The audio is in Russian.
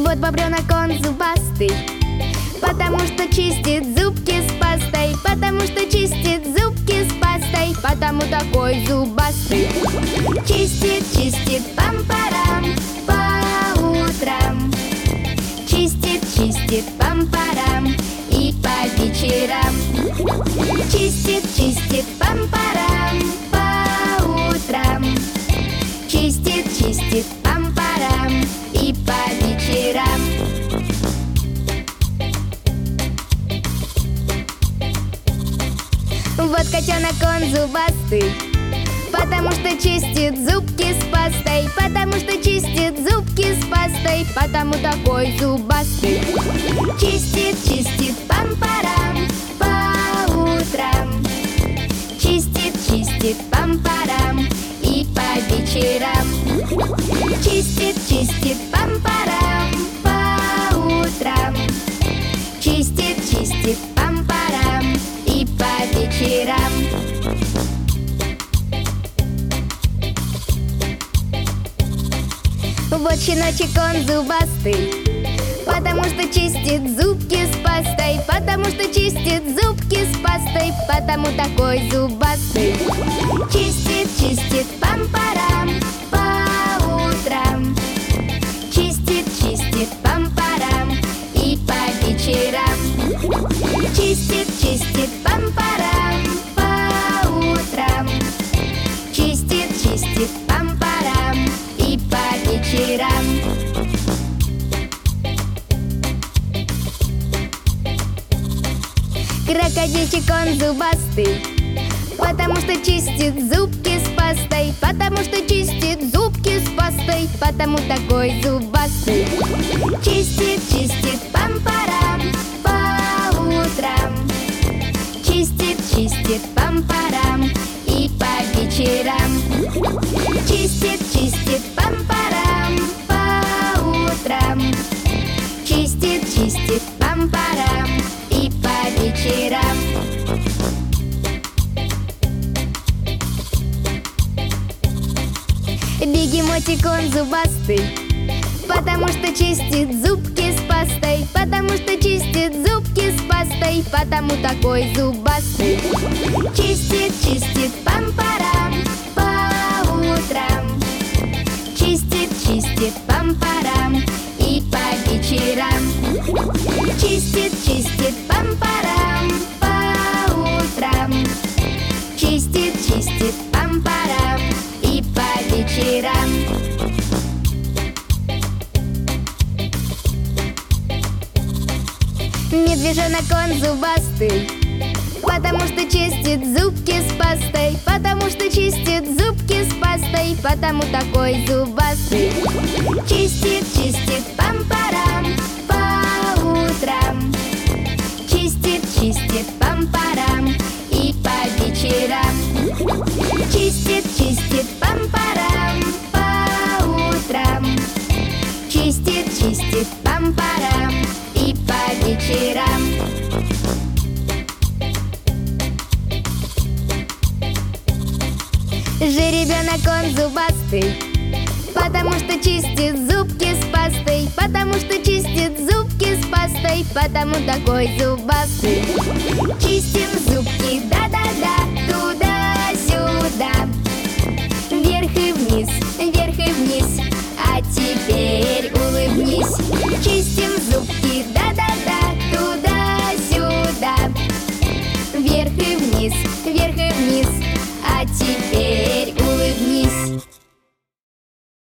Вот бобренок он зубастый, потому что чистит зубки с пастой, потому что чистит зубки с пастой, потому такой зубастый. Чистит, чистит пам-парам по утрам, чистит, чистит пам-парам и по вечерам. Чистит, чистит пам-парам по утрам, чистит, чистит пам-парам и по вечерам. Вот котенок он зубастый, потому что чистит зубки с пастой, потому что чистит зубки с пастой, потому такой зубастый. Чистит, чистит пам-парам по утрам, чистит, чистит пам-парам и по вечерам. Чистит, чистит пам-парам по утрам, чистит, чистит пам-парам и по вечерам. Вот щеночек он зубастый, потому что чистит зубки с пастой, потому что чистит зубки с пастой, потому такой зубастый. Чистит, чистит пам-парам по утрам, чистит, чистит пам-парам и по вечерам. Чистит, чистит пам-парам по утрам, чистит, чистит пам-парам и по вечерам. Крокодильчик он зубастый, потому что чистит зубки с пастой, потому что чистит зубки с пастой, потому такой зубастый. Чистит, чистит пам-парам по утрам, чистит, чистит пам-парам и по вечерам. Чистит, чистит пам-парам по утрам, чистит, чистит пам-парам и по вечерам. Бегемотик он зубастый, потому что чистит зубки с пастой, потому что чистит зубки с пастой, потому такой зубастый. Чистит, чистит пам-парам по утрам, чистит, чистит пам-парам и по вечерам. Чистит, чистит пам-парам по утрам, чистит, чистит пам-парам и по вечерам. Медвежонок он зубастый, потому что чистит зубки с пастой, потому что чистит зубки с пастой, потому такой зубастый. Чистит, чистит пам-парам по утрам, чистит, чистит пам-парам и по вечерам. Чистит, чистит пам-парам по утрам, чистит, чистит пам-парам и по вечерам. Жеребенок он зубастый, потому что чистит зубки с пастой, потому что чистит зубки с пастой, потому такой зубастый. Чистим зубки, да-да-да, туда-сюда,